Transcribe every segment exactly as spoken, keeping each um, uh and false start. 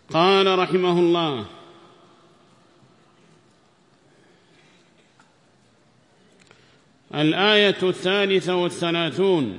قال رحمه الله: الآية الثالثة والثلاثون،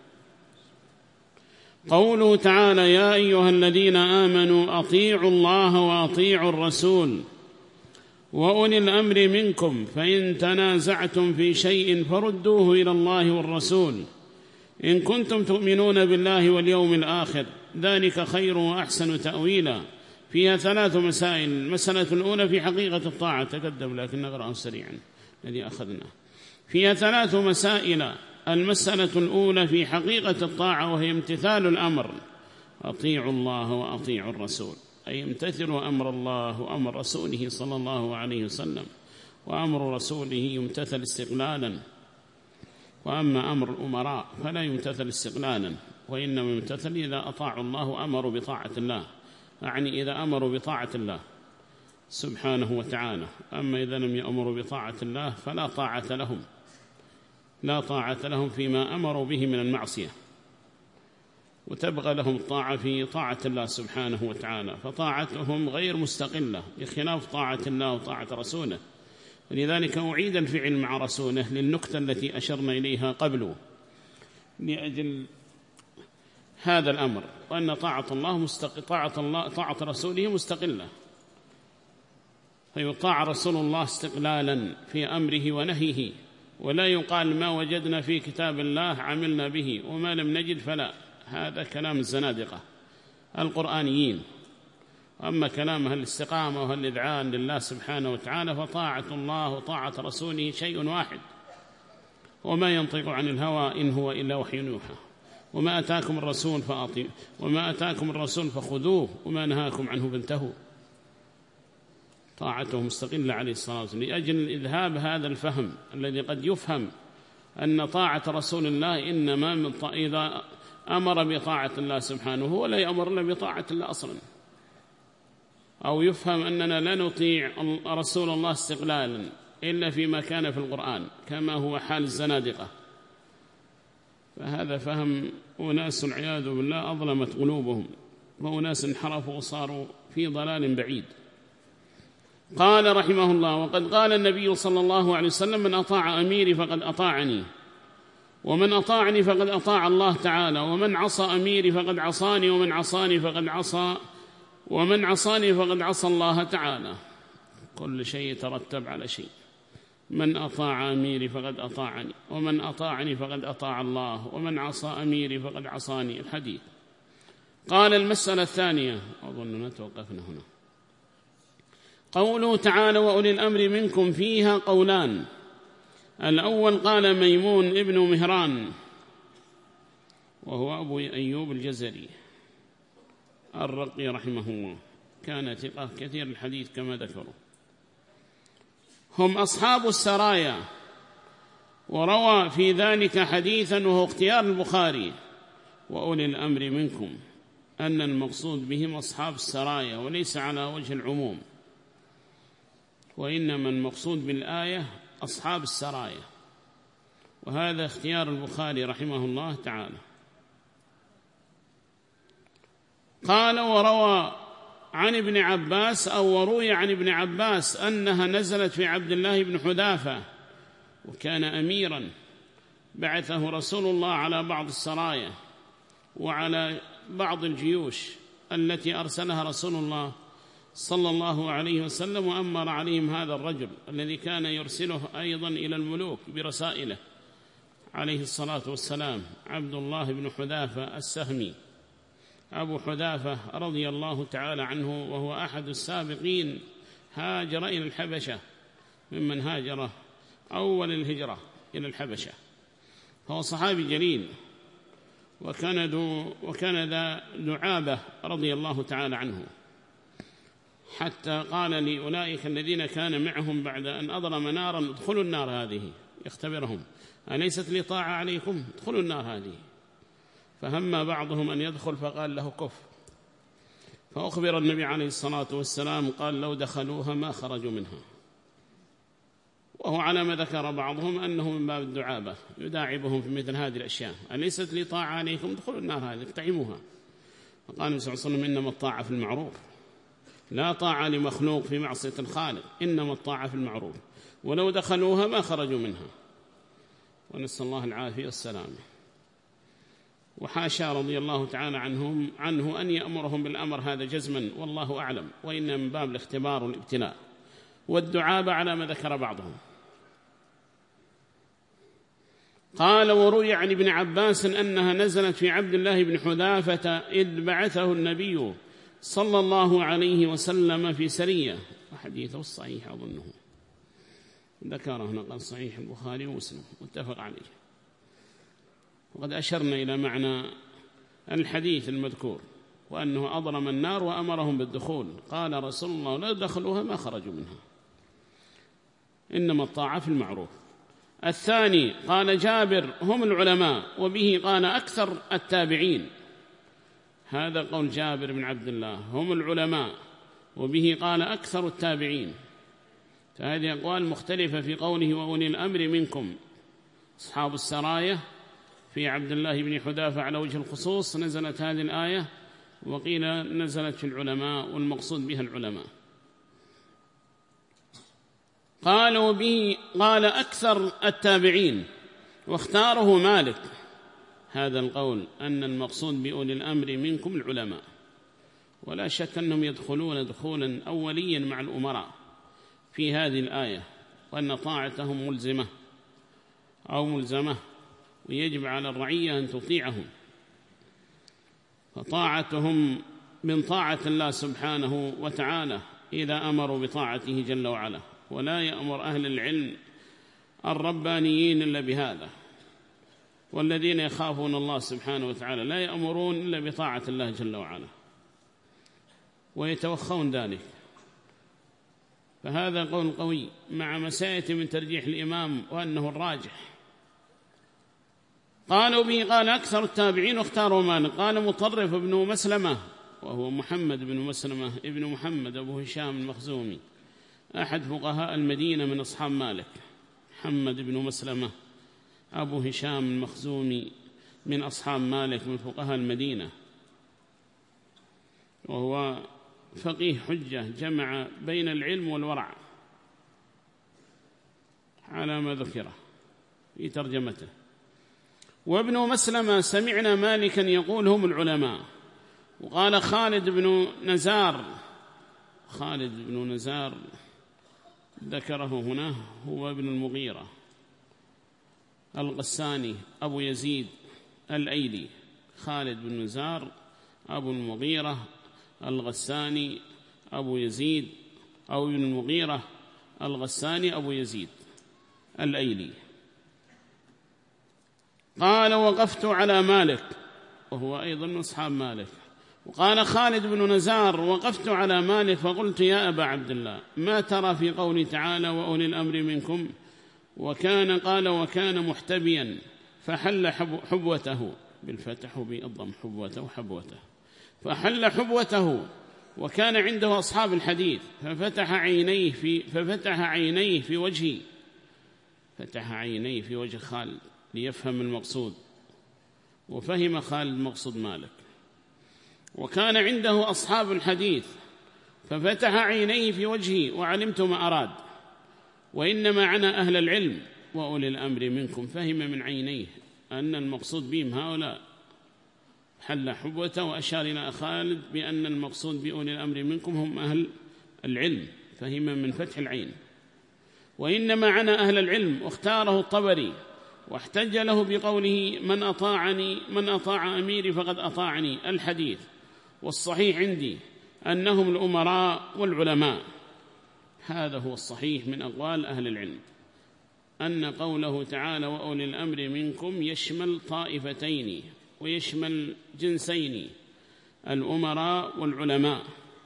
قوله تعالى: يا أيها الذين آمنوا أطيعوا الله وأطيعوا الرسول وأولي الأمر منكم فإن تنازعتم في شيء فردوه إلى الله والرسول إن كنتم تؤمنون بالله واليوم الآخر ذلك خير وأحسن تأويلا. فيها ثلاث مسائل. المسألة الأولى في حقيقة الطاعة، تقدم لكن نقرأه سريعا الذي أخذناه. فيها ثلاث مسائل. المسألة الأولى في حقيقة الطاعة وهي امتثال الأمر: أطيعوا الله وأطيعوا الرسول، أي امتثلوا أمر الله وأمر رسوله صلى الله عليه وسلم، وأمر رسوله يمتثل استقلالا، وأما أمر الأمراء فلا يمتثل استقلالا، وإنما يمتثل إذا أطاعوا الله وأمروا بطاعة الله، يعني إذا أمروا بطاعة الله سبحانه وتعالى. أما إذا لم يأمروا بطاعة الله فلا طاعة لهم، لا طاعة لهم فيما أمروا به من المعصية، وتبغى لهم الطاعة في طاعة الله سبحانه وتعالى، فطاعتهم غير مستقلة بخلاف طاعة الله وطاعة رسوله. ولذلك أعيد الفعل مع رسوله للنكتة التي أشرنا إليها قبله لأجل هذا الأمر، وأن طاعة الله مستق... طاعة الله طاعة رسوله مستقلة، فيطاع رسول الله استقلالا في أمره ونهيه، ولا يقال ما وجدنا في كتاب الله عملنا به وما لم نجد فلا. هذا كلام الزنادقة القرآنيين. أما كلام أهل الاستقامة وأهل الإذعان لله سبحانه وتعالى فطاعة الله وطاعة رسوله شيء واحد، وما ينطق عن الهوى إن هو إلا وحي يوحى، وما أتاكم الرسول فأطيعوا وما أتاكم الرسول فخذوه وما نهاكم عنه فانتهوا. طاعته مستقلة عليه الصلاة والسلام، لأجل إذهاب هذا الفهم الذي قد يفهم أن طاعة رسول الله إنما من طا... إذا أمر بطاعة الله سبحانه هو لا يأمر إلا بطاعة الله أصلا، أو يفهم أننا لا نطيع رسول الله استقلالا إلا فيما كان في القرآن كما هو حال الزنادقة. فهذا فهم أناس والعياذ بالله أظلمت قلوبهم، وأناس انحرفوا وصاروا في ضلال بعيد. قال رحمه الله: وقد قال النبي صلى الله عليه وسلم: من أطاع أميري فقد أطاعني، ومن أطاعني فقد أطاع الله تعالى، ومن عصى أميري فقد عصاني، ومن عصاني فقد عصى ومن عصاني فقد عصى الله تعالى. كل شيء يترتب على شيء. من أطاع أميري فقد أطاعني، ومن أطاعني فقد أطاع الله، ومن عصى أميري فقد عصاني. الحديث. قال: المسألة الثانية، أظننا توقفنا هنا. قوله تعالى: وأولي الأمر منكم، فيها قولان. الأول قال ميمون ابن مهران وهو أبو أيوب الجزري الرقي رحمه الله، كان ثقة كثير الحديث كما ذكروا، هم أصحاب السرايا، وروى في ذلك حديثا وهو اختيار البخاري: وأولي الأمر منكم، أن المقصود بهم أصحاب السرايا وليس على وجه العموم، وإنما المقصود بالآية أصحاب السرايا، وهذا اختيار البخاري رحمه الله تعالى. قال: وروى عن ابن عباس أو وروي عن ابن عباس أنها نزلت في عبد الله بن حذافة، وكان أميرا بعثه رسول الله على بعض السرايا وعلى بعض الجيوش التي أرسلها رسول الله صلى الله عليه وسلم، وأمر عليهم هذا الرجل الذي كان يرسله أيضا إلى الملوك برسائله عليه الصلاة والسلام، عبد الله بن حذافة السهمي أبو حذافة رضي الله تعالى عنه، وهو أحد السابقين هاجر إلى الحبشة، ممن هاجر أول الهجرة إلى الحبشة، فهو صحابي جليل، وكان, دو وكان ذا دعابة رضي الله تعالى عنه، حتى قال لأولئك الذين كان معهم بعد أن أضرم نارا: ادخلوا النار هذه، يختبرهم: أليست لي طاعة عليكم؟ ادخلوا النار هذه. فهم بعضهم أن يدخل فقال له: كف. فأخبر النبي عليه الصلاة والسلام قال: لو دخلوها ما خرجوا منها. وهو على ما ذكر بعضهم أنه من باب الدعابة يداعبهم في مثل هذه الأشياء: أليست لي طاعة عليكم؟ ادخلوا النار هذه اقتحموها. فقال النبي صلى الله عليه وسلم: إنما الطاعة في المعروف، لا طاعة لمخلوق في معصية الخالق، إنما الطاعة في المعروف، ولو دخلوها ما خرجوا منها، ونسأل الله العافية والسلامة. وحاشا رضي الله تعالى عنهم عنه أن يأمرهم بالأمر هذا جزما، والله أعلم، وإن من باب الاختبار والابتلاء والدعابة على ما ذكر بعضهم. قال: وروي عن ابن عباس أنها نزلت في عبد الله بن حذافة إذ بعثه النبي صلى الله عليه وسلم في سرية، وحديثه الصحيح أظنه ذكره نقل صحيح البخاري ومسلم متفق عليه. وقد أشرنا إلى معنى الحديث المذكور، وأنه أضرم النار وأمرهم بالدخول، قال رسول الله: لا دخلوها ما خرجوا منها، إنما الطاعة في المعروف. الثاني قال جابر: هم العلماء، وبه قال أكثر التابعين. هذا قول جابر بن عبد الله: هم العلماء، وبه قال أكثر التابعين. فهذه أقوال مختلفة في قوله: وأولي الأمر منكم. أصحاب السراية في عبد الله بن حذافة على وجه الخصوص نزلت هذه الآية، وقيل نزلت في العلماء، والمقصود بها العلماء. قالوا به قال أكثر التابعين، واختاره مالك هذا القول، أن المقصود بأولي الأمر منكم العلماء، ولا شك أنهم يدخلون دخولا أوليا مع الأمراء في هذه الآية، وأن طاعتهم ملزمة أو ملزمة، ويجب على الرعية أن تطيعهم، فطاعتهم من طاعة الله سبحانه وتعالى إذا أمروا بطاعته جل وعلا، ولا يأمر أهل العلم الربانيين إلا بهذا، والذين يخافون الله سبحانه وتعالى لا يأمرون إلا بطاعة الله جل وعلا، ويتوخون ذلك. فهذا قول قوي مع مساية من ترجيح الإمام، وأنه الراجح. قالوا به قال أكثر التابعين، واختاروا مالك. قال مطرف بن مسلمة، وهو محمد بن مسلمة ابن محمد أبو هشام المخزومي، أحد فقهاء المدينة من أصحاب مالك. محمد بن مسلمة أبو هشام المخزومي من أصحاب مالك من فقهاء المدينة، وهو فقيه حجة، جمع بين العلم والورع على ما ذكره في ترجمته. وابن مسلمة سمعنا مالكا يقول: هم العلماء. وقال خالد بن نزار، خالد بن نزار ذكره هنا، هو ابن المغيرة الغساني أبو يزيد الأيلي. خالد بن نزار أبو المغيرة الغساني أبو يزيد، أو ابن المغيرة الغساني أبو يزيد الأيلي. قال: وقفت على مالك، وهو أيضا من أصحاب مالك. وقال خالد بن نزار: وقفت على مالك فقلت: يا أبا عبد الله، ما ترى في قوله تعالى: وأولي الأمر منكم؟ وكان قال: وكان محتبيا فحل حبوته، بالفتح وبالضم، حبوته حبوته، فحل حبوته، وكان عنده أصحاب الحديث، ففتح عينيه في ففتح عينيه في وجهي، فتح عينيه في وجه خالد ليفهم المقصود، وفهم خالد المقصود مالك. وكان عنده أصحاب الحديث، ففتح عينيه في وجهي وعلمت ما أراد، وإنما عنا أهل العلم وأولي الأمر منكم. فهم من عينيه أن المقصود بهم هؤلاء، حل حبوته، وأشار إلى خالد بأن المقصود بأولي الأمر منكم هم أهل العلم، فهم من فتح العين. وإنما عنا أهل العلم، واختاره الطبري، واحتج له بقوله: من أطاعني من أطاع أميري فقد أطاعني، الحديث. والصحيح عندي أنهم الأمراء والعلماء. هذا هو الصحيح من أقوال أهل العلم، أن قوله تعالى: وأولي الأمر منكم يشمل طائفتين ويشمل جنسين، الأمراء والعلماء،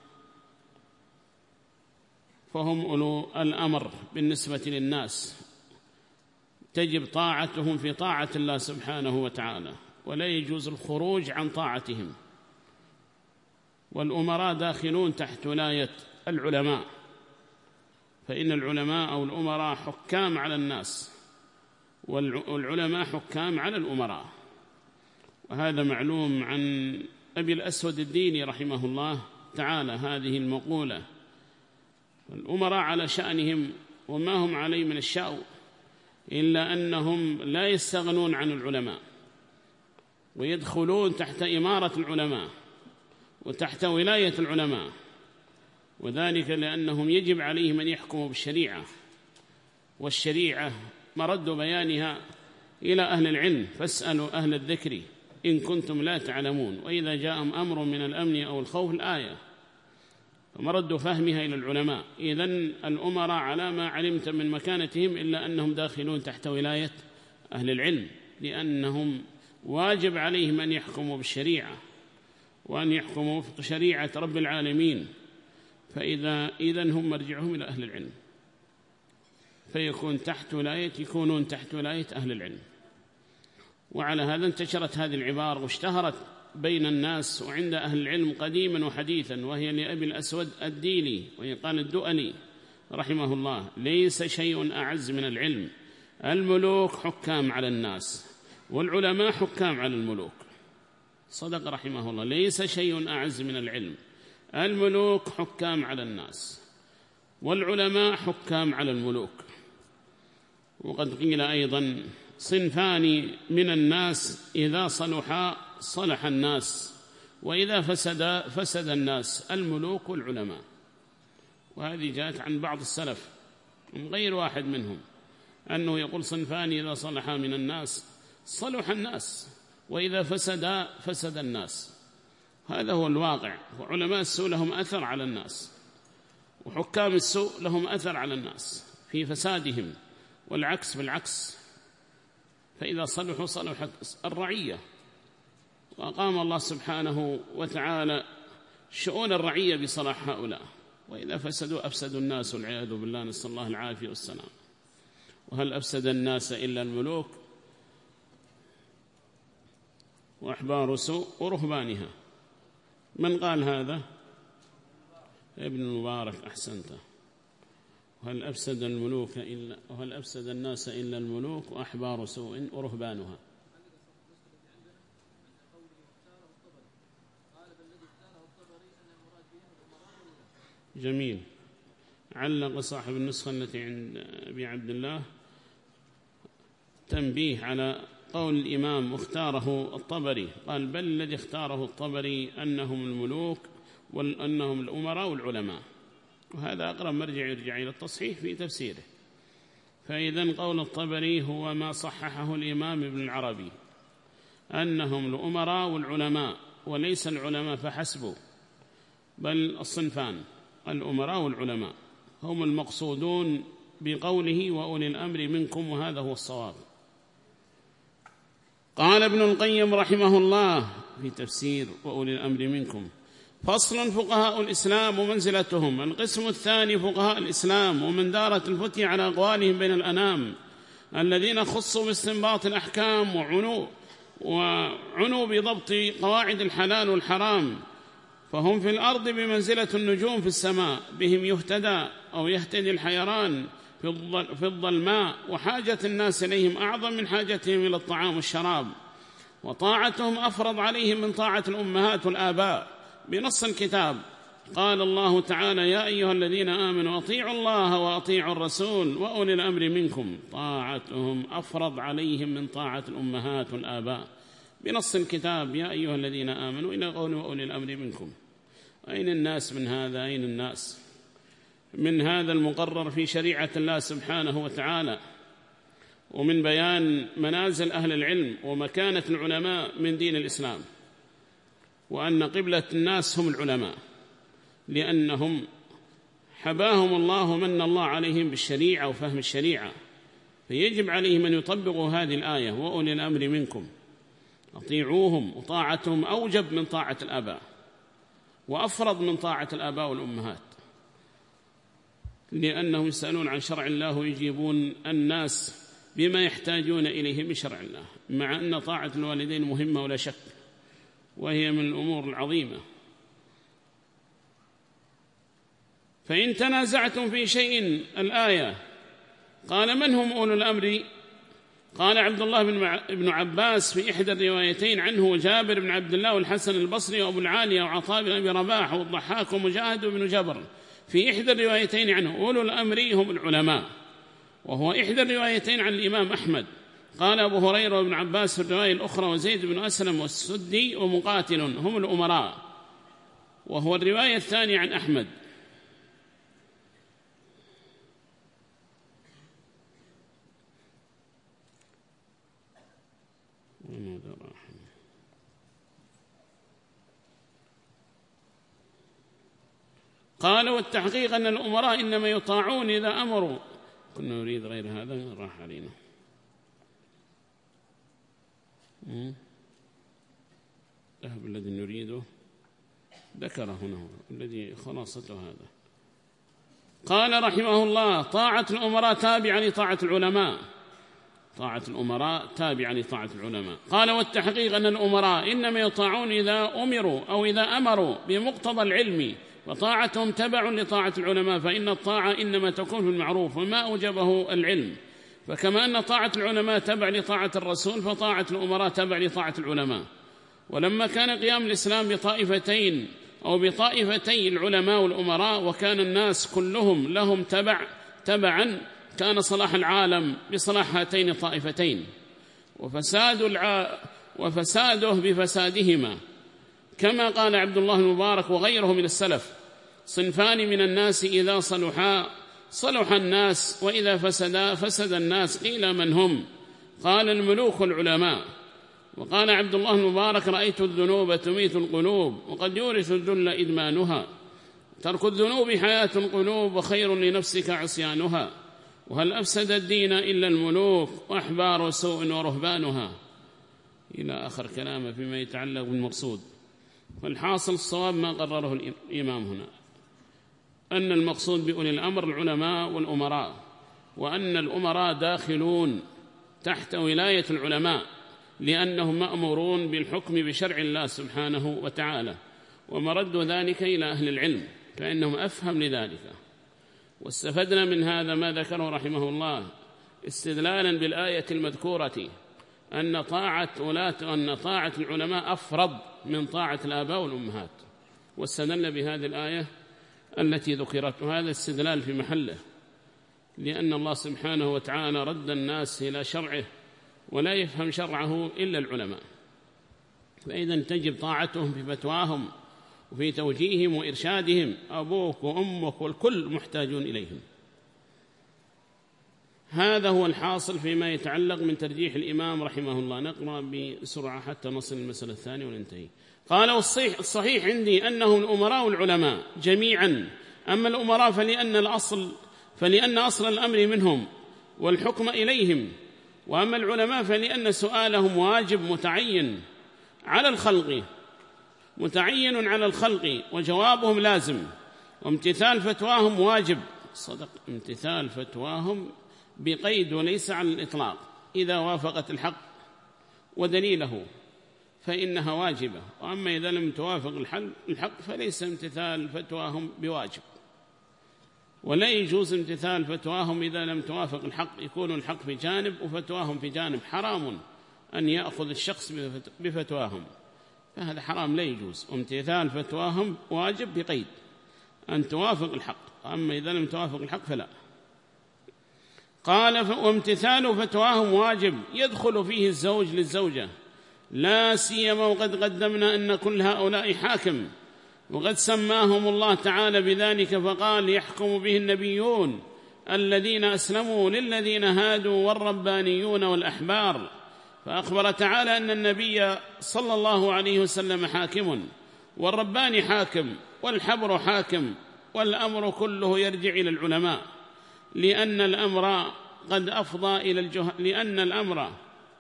فهم أولو الأمر بالنسبة للناس، تجب طاعتهم في طاعة الله سبحانه وتعالى، ولا يجوز الخروج عن طاعتهم. والأمراء داخلون تحت ولاية العلماء، فإن العلماء أو الأمراء حكام على الناس، والعلماء حكام على الأمراء. وهذا معلوم عن أبي الأسود الديني رحمه الله تعالى هذه المقولة: الأمراء على شأنهم وما هم عليه من الشأو، إلا أنهم لا يستغنون عن العلماء ويدخلون تحت إمارة العلماء وتحت ولاية العلماء، وذلك لأنهم يجب عليهم أن يحكموا بالشريعة، والشريعة مرد بيانها إلى أهل العلم: فاسألوا أهل الذكر إن كنتم لا تعلمون، وإذا جاءهم أمر من الأمن أو الخوف الآية، فمرد فهمها إلى العلماء. إذن الأمراء على ما علمت من مكانتهم إلا أنهم داخلون تحت ولاية أهل العلم، لأنهم واجب عليهم أن يحكموا بالشريعة وأن يحكموا وفق شريعة رب العالمين، فإذا إذن هم مرجعهم إلى أهل العلم، فيكون تحت ولاية يكونون تحت ولاية أهل العلم. وعلى هذا انتشرت هذه العبارة واشتهرت بين الناس وعند أهل العلم قديما وحديثا، وهي لأبي الأسود الديلي، وهي قال الدؤلي رحمه الله: ليس شيء أعز من العلم، الملوك حكام على الناس والعلماء حكام على الملوك. صدق رحمه الله: ليس شيء أعز من العلم، الملوك حكام على الناس والعلماء حكام على الملوك. وقد قيل أيضا: صنفان من الناس إذا صلحا صلح الناس، وإذا فسد فسد الناس، الملوك والعلماء. وهذه جاءت عن بعض السلف من غير واحد منهم، أنه يقول: صنفان إذا صلحا من الناس صلح الناس، وإذا فسد فسد الناس. هذا هو الواقع. وعلماء السوء لهم أثر على الناس، وحكام السوء لهم أثر على الناس في فسادهم، والعكس بالعكس. فإذا صلحوا صلحت الرعية، وأقام الله سبحانه وتعالى شؤون الرعية بصلاح هؤلاء، وإذا فسدوا أفسدوا الناس والعياذ بالله، نسأل الله العافية والسلام. وهل أفسد الناس إلا الملوك وأحبار سوء ورهبانها؟ من قال هذا؟ ابن المبارك، أحسنت. وهل أفسد الملوك إلا وهل أفسد الناس إلا الملوك وأحبار سوء ورهبانها. جميل. علق صاحب النسخة التي عند أبي عبد الله تنبيه على قول الإمام واختاره الطبري، قال: بل الذي اختاره الطبري أنهم الملوك وأنهم الأمراء والعلماء. وهذا أقرب مرجع يرجع إلى التصحيح في تفسيره. فإذن قول الطبري هو ما صححه الإمام ابن العربي، أنهم الأمراء والعلماء، وليس العلماء فحسبوا، بل الصنفان الأمراء والعلماء هم المقصودون بقوله وأولي الأمر منكم، وهذا هو الصواب. قال ابن القيم رحمه الله في تفسير وأولي الأمر منكم: فصل: فقهاء الإسلام ومنزلتهم. القسم الثاني فقهاء الإسلام ومن دارت الفتية على أقوالهم بين الأنام، الذين خصوا باستنباط الأحكام وعنوا, وعنوا بضبط قواعد الحلال والحرام، فهم في الأرض بمنزلة النجوم في السماء، بهم يهتدى أو يهتدي الحيران في الظلماء، وحاجة الناس إليهم أعظم من حاجتهم إلى الطعام والشراب، وطاعتهم أفرض عليهم من طاعة الأمهات والآباء بنص الكتاب. قال الله تعالى: يا أيها الذين آمنوا أطيعوا الله وأطيعوا الرسول وأولي الأمر منكم. طاعتهم أفرض عليهم من طاعة الأمهات والآباء بنص الكتاب: يا أيها الذين آمنوا، إلى قول وأولي الأمر منكم. أين الناس من هذا؟ أين الناس من هذا المقرر في شريعة الله سبحانه وتعالى، ومن بيان منازل أهل العلم ومكانة العلماء من دين الإسلام، وأن قبلة الناس هم العلماء، لأنهم حباهم الله ومن الله عليهم بالشريعة وفهم الشريعة، فيجب عليهم أن يطبقوا هذه الآية: وأولي الأمر منكم. أطيعوهم، وطاعتهم أوجب من طاعة الآباء وأفرض من طاعة الآباء والأمهات، لأنهم يسألون عن شرع الله ويجيبون الناس بما يحتاجون إليه من شرع الله، مع أن طاعة الوالدين مهمة ولا شك، وهي من الأمور العظيمة. فإن تنازعتم في شيء، الآية قال: من هم أولو الأمر قال عبد الله بن عباس في إحدى الروايتين عنه، وجابر بن عبد الله والحسن البصري وأبو العالية وعطاء بن أبي رباح والضحاك ومجاهد بن جبر في إحدى الروايتين عنه. أولو الأمر هم العلماء، وهو إحدى الروايتين عن الإمام أحمد. قال أبو هريرة وابن عباس في الرواية الأخرى وزيد بن أسلم والسدي ومقاتل هم الأمراء، وهو الرواية الثانية عن أحمد. قال والتحقيق أن الأمراء إنما يطاعون إذا أمروا. كنا نريد غير هذا راح علينا. ذهب الذي نريده ذكر هنا الذي خلاصته هذا. قال رحمه الله طاعة الأمراء تابعة لطاعة العلماء. طاعة الأمراء تابعة لطاعة العلماء. قال والتحقيق أن الأمراء إنما يطاعون إذا أمروا أو إذا أمروا بمقتضى العلم، وطاعتهم تبع لطاعة العلماء، فإن الطاعة إنما تكون في المعروف وما أوجبه العلم. فكما أن طاعة العلماء تبع لطاعة الرسول، فطاعة الأمراء تبع لطاعة العلماء. ولما كان قيام الإسلام بطائفتين أو بطائفتي العلماء والأمراء، وكان الناس كلهم لهم تبع تبعا، كان صلاح العالم بصلاح هاتين الطائفتين، وفساد الع... وفساده بفسادهما. كما قال عبد الله المبارك وغيره من السلف: صنفان من الناس إذا صلحا صلح الناس، وإذا فسدا فسد الناس. قيل من هم؟ قال الملوك والعلماء. وقال عبد الله المبارك: رأيت الذنوب تميت القلوب، وقد يورث الذل إدمانها. ترك الذنوب حياة القلوب، وخير لنفسك عصيانها. وهل أفسد الدين إلا الملوك، وأحبار سوء ورهبانها. إلى آخر كلامه فيما يتعلق بالمقصود. والحاصل الصواب ما قرره الإمام هنا، أن المقصود بأولي الأمر العلماء والأمراء، وأن الأمراء داخلون تحت ولاية العلماء، لأنهم مأمورون بالحكم بشرع الله سبحانه وتعالى، ومرد ذلك إلى أهل العلم، فإنهم أفهم لذلك. واستفدنا من هذا ما ذكره رحمه الله استدلالا بالآية المذكورة أن طاعة ولاة أن طاعة العلماء أفرض من طاعة الآباء والأمهات، واستدل بهذه الآية التي ذكرت. وهذا استدلال في محله، لأن الله سبحانه وتعالى رد الناس إلى شرعه، ولا يفهم شرعه إلا العلماء، فإذا تجب طاعتهم في فتواهم وفي توجيههم وإرشادهم. أبوك وأمك والكل محتاجون إليهم. هذا هو الحاصل فيما يتعلق من ترجيح الإمام رحمه الله. نقرأ بسرعة حتى نصل المسألة الثانية وننتهي. قال والصحيح الصحيح عندي أنهم الأمراء والعلماء جميعا. أما الأمراء فلأن الأصل فلأن أصل الأمر منهم والحكم إليهم، وأما العلماء فلأن سؤالهم واجب متعين على الخلق متعين على الخلق وجوابهم لازم، وامتثال فتواهم واجب. صدق، امتثال فتواهم بقيد وليس على الإطلاق. إذا وافقت الحق ودليله فإنها واجبة، وأما إذا لم توافق الحق فليس امتثال فتواهم بواجب. ولا يجوز امتثال فتواهم إذا لم توافق الحق، يكون الحق في جانب وفتواهم في جانب. حرام أن يأخذ الشخص بفتواهم، فهذا حرام لا يجوز. وامتثال فتواهم واجب بقيد أن توافق الحق، أما إذا لم توافق الحق فلا. قال وامتثال فتواهم واجب يدخل فيه الزوج للزوجة، لا سيما وقد قدمنا أن كل هؤلاء حاكم، وقد سماهم الله تعالى بذلك فقال يحكم به النبيون الذين أسلموا للذين هادوا والربانيون والأحبار. فأخبر تعالى أن النبي صلى الله عليه وسلم حاكم، والرباني حاكم، والحبر حاكم، والأمر كله يرجع إلى العلماء، لأن الأمر قد أفضى إلى الجهل لأن الأمر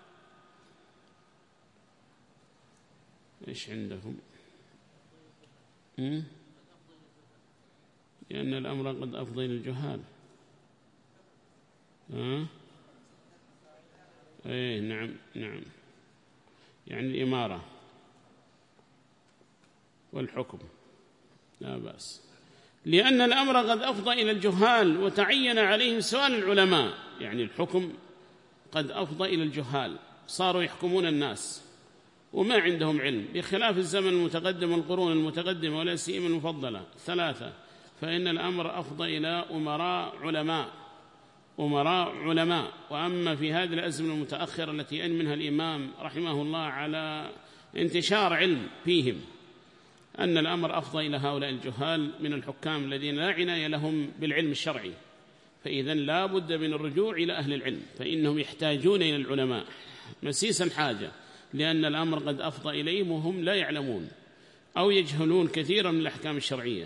إيش عندكم؟ م? لأن الأمر قد أفضى إلى الجهال. ها؟ إيه نعم نعم، يعني الإمارة والحكم لا بأس، لأن الأمر قد أفضى إلى الجهال وتعين عليهم سؤال العلماء. يعني الحكم قد أفضى إلى الجهال، صاروا يحكمون الناس وما عندهم علم، بخلاف الزمن المتقدم والقرون المتقدمة ولا سيما المفضلة ثلاثة، فإن الأمر أفضى إلى أمراء علماء أمراء علماء. وأما في هذه الأزمنة المتأخرة التي أن منها الإمام رحمه الله على انتشار علم فيهم، أن الأمر أفضى إلى هؤلاء الجهال من الحكام الذين لا عناية لهم بالعلم الشرعي. فإذن لا بد من الرجوع إلى أهل العلم، فإنهم يحتاجون إلى العلماء مسيس الحاجة، لأن الأمر قد أفضى إليهم وهم لا يعلمون أو يجهلون كثيرا من الأحكام الشرعية.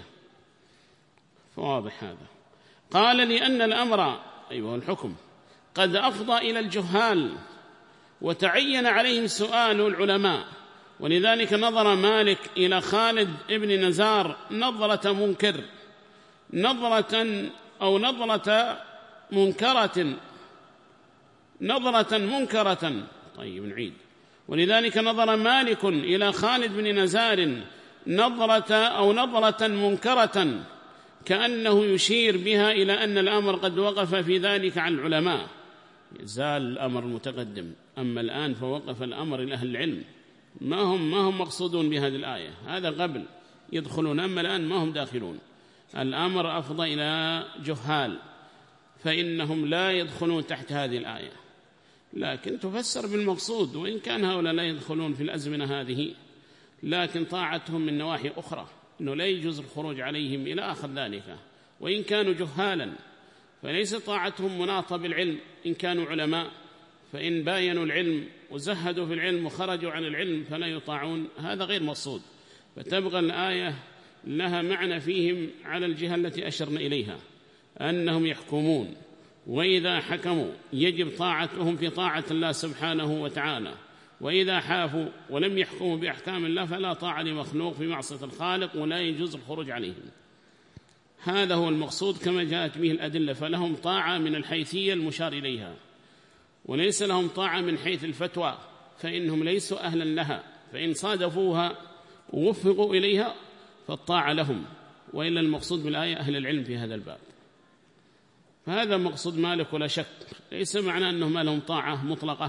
فواضح هذا. قال لأن الأمر أيها الحكم قد أفضى إلى الجهال وتعين عليهم سؤال العلماء، ولذلك نظر مالك إلى خالد ابن نزار نظرة منكر نظرة أو نظرة منكرة نظرة منكرة طيب نعيد. ولذلك نظر مالك إلى خالد بن نزار نظرة أو نظرة منكرة كأنه يشير بها إلى أن الأمر قد وقف في ذلك عن العلماء، يزال الأمر متقدم. أما الآن فوقف الأمر إلى أهل العلم، ما هم ما هم مقصودون بهذه الآية، هذا قبل يدخلون، أما الآن ما هم داخلون. الأمر أفضى إلى جهال فإنهم لا يدخلون تحت هذه الآية، لكن تفسر بالمقصود، وإن كان هؤلاء لا يدخلون في الأزمنة هذه، لكن طاعتهم من نواحي أخرى، أنه لا يجوز الخروج عليهم إلى آخر ذلك. وإن كانوا جهالا فليس طاعتهم مناطة بالعلم، إن كانوا علماء فإن باينوا العلم وزهدوا في العلم وخرجوا عن العلم فلا يطاعون، هذا غير مقصود. فتبقى الآية لها معنى فيهم على الجهة التي أشرنا إليها، أنهم يحكمون، وإذا حكموا يجب طاعتهم في طاعة الله سبحانه وتعالى، وإذا حافوا ولم يحكموا بأحكام الله فلا طاعة لمخلوق في معصية الخالق، ولا يجوز الخروج عليهم. هذا هو المقصود كما جاءت به الأدلة. فلهم طاعة من الحيثية المشار إليها، وليس لهم طاعة من حيث الفتوى، فإنهم ليسوا أهلا لها، فإن صادفوها ووفقوا إليها فالطاعة لهم، وإلا المقصود بالآية أهل العلم في هذا الباب. فهذا مقصود مالك ولا شك، ليس معنى أنهم لهم طاعة مطلقة.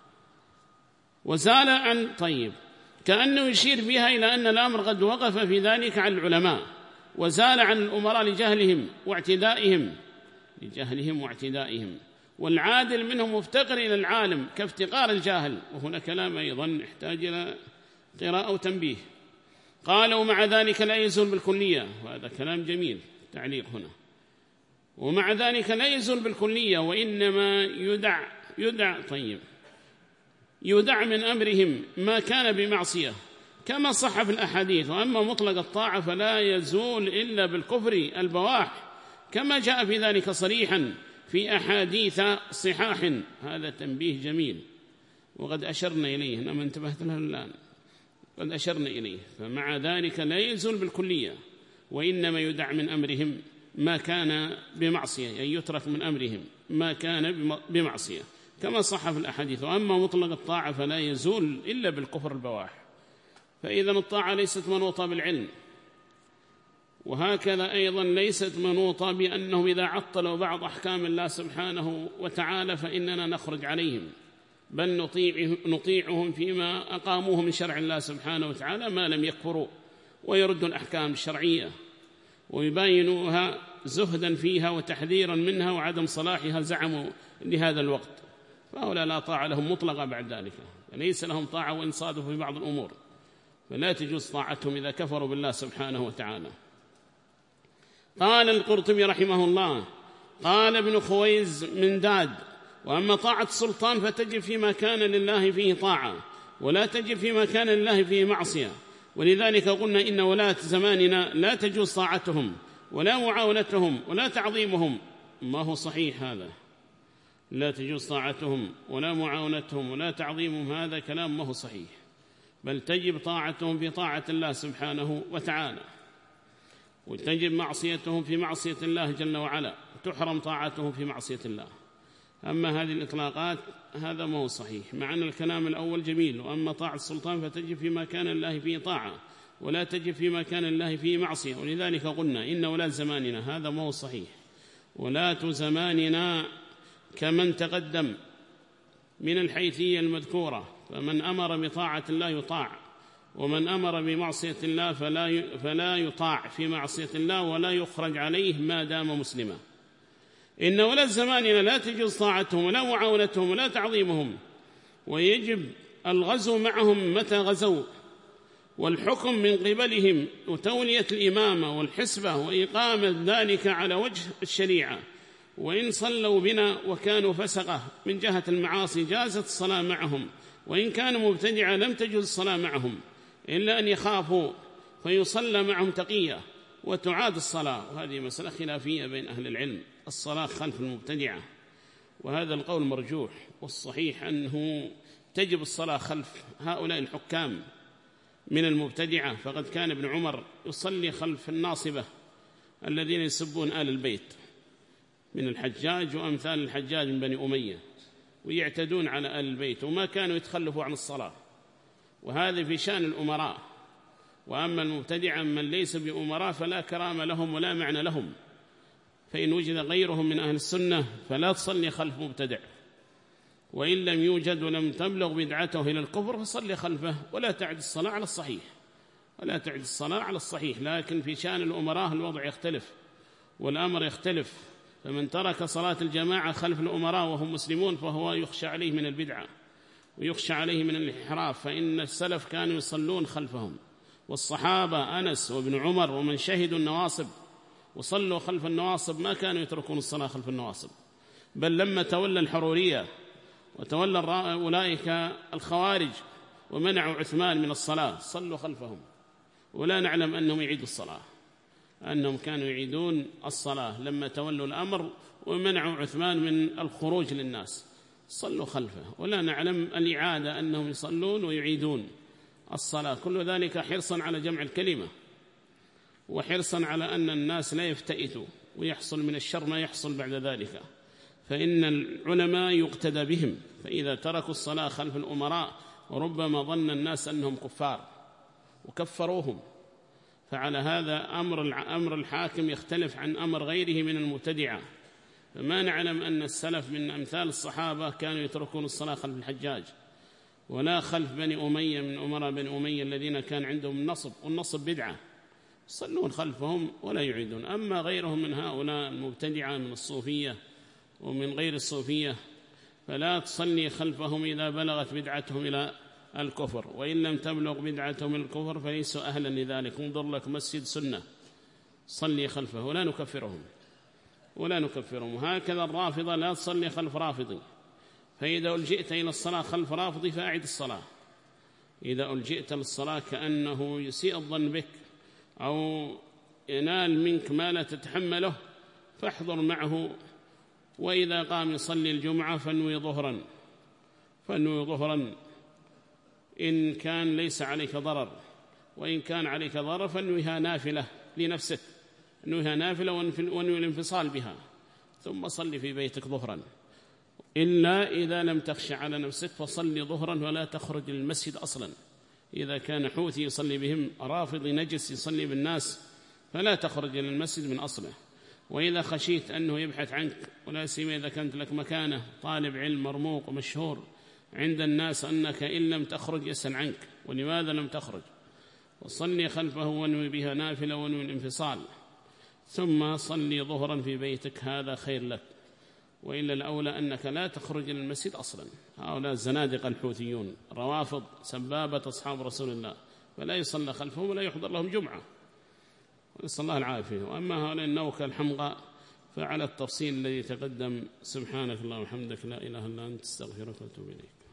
وزال عن طيب كأنه يشير بها إلى أن الأمر قد وقف في ذلك عن العلماء، وزال عن الأمراء لجهلهم واعتدائهم لجهلهم واعتدائهم والعادل منهم مفتقر إلى العالم كافتقار الجاهل. وهنا كلام أيضا يحتاج إلى قراءة وتنبيه. قال ومع ذلك لا يزول بالكلية، وهذا كلام جميل تعليق هنا. ومع ذلك لا يزول بالكلية، وإنما يدع يدع طيب يدع من أمرهم ما كان بمعصية كما صح في الأحاديث. وأما مطلق الطاعة فلا يزول إلا بالكفر البواح كما جاء في ذلك صريحا في أحاديث صحاح. هذا تنبيه جميل وقد أشرنا إليه، نعم انتبهت له الآن، قد أشرنا إليه. فمع ذلك لا يزول بالكلية، وإنما يدع من أمرهم ما كان بمعصية، يعني يترك من أمرهم ما كان بمعصية كما صح في الأحاديث. وأما مطلق الطاعة فلا يزول إلا بالكفر البواح. فإذا الطاعة ليست منوطة بالعلم، وهكذا أيضا ليست منوطة بأنهم إذا عطلوا بعض أحكام الله سبحانه وتعالى فإننا نخرج عليهم، بل نطيع نطيعهم فيما أقاموه من شرع الله سبحانه وتعالى ما لم يكفروا، ويردوا الأحكام الشرعية ويباينوها زهدا فيها وتحذيرا منها وعدم صلاحها زعموا لهذا الوقت، فهؤلاء لا طاعة لهم مطلقة بعد ذلك، فليس لهم طاعة وإن صادفوا في بعض الأمور، فلا تجوز طاعتهم إذا كفروا بالله سبحانه وتعالى. قال القرطبي رحمه الله قال ابن خويز من داد: وأما طاعة السلطان فتجب فيما كان لله فيه طاعة، ولا تجب فيما كان لله فيه معصية. ولذلك قلنا إن ولاة زماننا لا تجوز طاعتهم ولا معاونتهم ولا تعظيمهم. ما هو صحيح هذا؟ لا تجوز طاعتهم ولا معاونتهم ولا تعظيمهم، هذا كلام ما هو صحيح، بل تجب طاعتهم في طاعة الله سبحانه وتعالى، وتجب معصيتهم في معصية الله جل وعلا، تحرم طاعتهم في معصية الله. أما هذه الإطلاقات هذا ما هو صحيح، مع أن الكلام الأول جميل. وأما طاعة السلطان فتجب فيما كان الله فيه طاعة، ولا تجب فيما كان الله فيه معصية. ولذلك قلنا إن ولاة زماننا هذا ما هو صحيح. ولاة زماننا كمن تقدم من الحيثية المذكورة، فمن أمر بطاعة الله يطاع، ومن أمر بمعصية الله فلا فلا يطاع في معصية الله ولا يخرج عليه ما دام مسلما. إن ولاة زماننا لا تجوز طاعتهم ولا معاونتهم ولا تعظيمهم، ويجب الغزو معهم متى غزوا، والحكم من قبلهم وتولية الإمامة والحسبة وإقامة ذلك على وجه الشريعة. وإن صلوا بنا وكانوا فسقة من جهة المعاصي جازت الصلاة معهم، وإن كانوا مبتدعة لم تجوز الصلاة معهم إلا أن يخافوا فيصلى معهم تقية وتعاد الصلاة. وهذه مسألة خلافية بين أهل العلم، الصلاة خلف المبتدعة، وهذا القول مرجوح، والصحيح أنه تجب الصلاة خلف هؤلاء الحكام من المبتدعة. فقد كان ابن عمر يصلي خلف الناصبة الذين يسبون آل البيت من الحجاج وأمثال الحجاج من بني أمية، ويعتدون على آل البيت، وما كانوا يتخلفوا عن الصلاة، وهذا في شأن الأمراء. وأما المبتدعة من ليس بأمراء فلا كرام لهم ولا معنى لهم، فإن وجد غيرهم من أهل السنة فلا تصلي خلف مبتدع، وإن لم يوجد ولم تبلغ بدعته إلى الكفر فصلي خلفه ولا تعد الصلاة على الصحيح، ولا تعد الصلاة على الصحيح. لكن في شأن الأمراء الوضع يختلف والأمر يختلف، فمن ترك صلاة الجماعة خلف الأمراء وهم مسلمون فهو يخشى عليه من البدعة ويخشى عليه من الانحراف، فإن السلف كانوا يصلون خلفهم، والصحابة أنس وابن عمر ومن شهدوا النواصب وصلوا خلف النواصب ما كانوا يتركون الصلاة خلف النواصب، بل لما تولى الحرورية وتولى أولئك الخوارج ومنعوا عثمان من الصلاة صلوا خلفهم، ولا نعلم أنهم يعيدوا الصلاة، أنهم كانوا يعيدون الصلاة لما تولوا الأمر ومنعوا عثمان من الخروج للناس صلوا خلفه، ولا نعلم الإعادة أنهم يصلون ويعيدون الصلاة. كل ذلك حرصا على جمع الكلمة، وحرصا على أن الناس لا يفتئتوا ويحصل من الشر ما يحصل بعد ذلك، فإن العلماء يقتدى بهم، فإذا تركوا الصلاة خلف الأمراء وربما ظن الناس أنهم كفار وكفروهم، فعلى هذا أمر أمر الحاكم يختلف عن أمر غيره من المبتدعة. فما نعلم أن السلف من أمثال الصحابة كانوا يتركون الصلاة خلف الحجاج ولا خلف بني أمية من أمراء بني أمية الذين كان عندهم النصب، والنصب بدعة، يصلون خلفهم ولا يعيدون. أما غيرهم من هؤلاء المبتدعة من الصوفية ومن غير الصوفية فلا تصلي خلفهم إذا بلغت بدعتهم إلى الكفر، وإن لم تبلغ بدعتهم إلى الكفر فليسوا أهلا لذلك. انظر لك مسجد سنة صلي خلفه ولا نكفرهم ولا نكفرهم. هكذا الرافضة لا تصلي خلف رافضي، فإذا ألجئت إلى الصلاة خلف رافضي فأعد الصلاة. إذا ألجئت للصلاة كأنه يسيء الظن بك أو ينال منك ما لا تتحمله فاحضر معه، وإذا قام يصلي الجمعة فانوي ظهرا فانوي ظهرا إن كان ليس عليك ضرر، وإن كان عليك ضرر فانويها نافلة لنفسك، انويها نافلة وانوي الانفصال بها، ثم صلي في بيتك ظهرا. إلا إذا لم تخشى على نفسك فصلي ظهرا ولا تخرج للمسجد أصلا. إذا كان حوثي يصلي بهم، رافضي نجس يصلي بالناس، فلا تخرج للمسجد من أصله. وإذا خشيت أنه يبحث عنك، ولا سيما إذا كانت لك مكانة طالب علم مرموق ومشهور عند الناس أنك إن لم تخرج يسأل عنك ولماذا لم تخرج، وصلي خلفه وانوي بها نافلة وانوي الانفصال، ثم صلي ظهرا في بيتك، هذا خير لك. وإلا الأولى أنك لا تخرج إلى المسجد أصلا. هؤلاء الزنادقة الحوثيون روافض سبابة أصحاب رسول الله، فلا يصلى خلفهم ولا يحضر لهم جمعة، نسأل الله العافية. وأما هؤلاء النوكة الحمقى فعلى التفصيل الذي تقدم. سبحانك اللهم وبحمدك لا إله إلا أنت استغفرك وأتوب إليك.